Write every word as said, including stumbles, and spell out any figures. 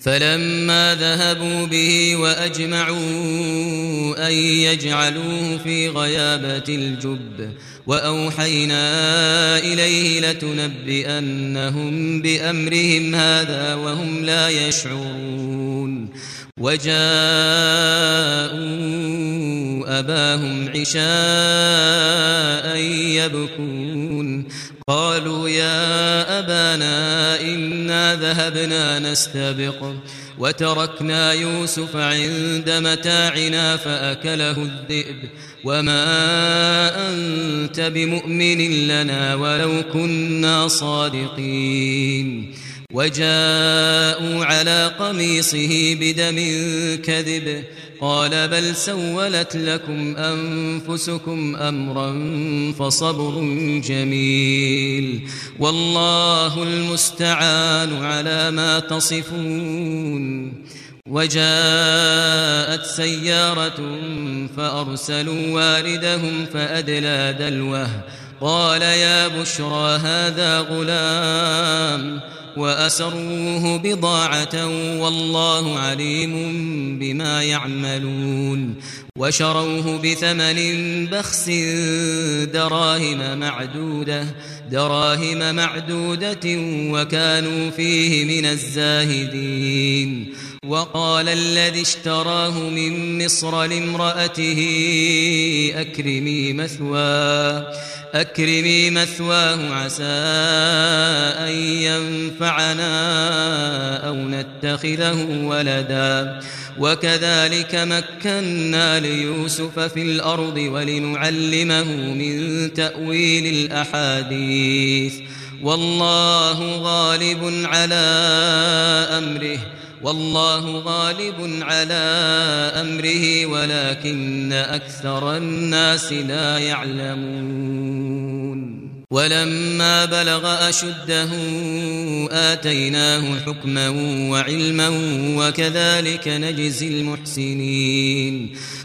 فلما ذهبوا به وأجمعوا أن يجعلوه في غيابة الجب وأوحينا إليه لتنبئنهم بأمرهم هذا وهم لا يشعرون وجاءوا أباهم عشاء يبكون قالوا يا أبانا إنا ذهبنا نستبق وتركنا يوسف عند متاعنا فأكله الذئب وما أنت بمؤمن لنا ولو كنا صادقين وجاءوا على قميصه بدم كذب قال بل سولت لكم أنفسكم أمرا فصبر جميل والله المستعان على ما تصفون وجاءت سيارة فأرسلوا واردهم فأدلى دلوه قال يا بشرى هذا غلام وأسروه بضاعة والله عليم بما يعملون وشروه بثمن بخس دراهم معدودة دراهم معدودة وكانوا فيه من الزاهدين وقال الذي اشتراه من مصر لامرأته أكرمي مثواه أكرمي مثواه عسى أن ينفعنا أو نتخذه ولدا وكذلك مكنا ليوسف في الأرض ولنعلمه من تأويل الأحاديث والله غالب على أمره والله غالب على أمره ولكن أكثر الناس لا يعلمون ولما بلغ أشده آتيناه حكما وعلما وكذلك نجزي المحسنين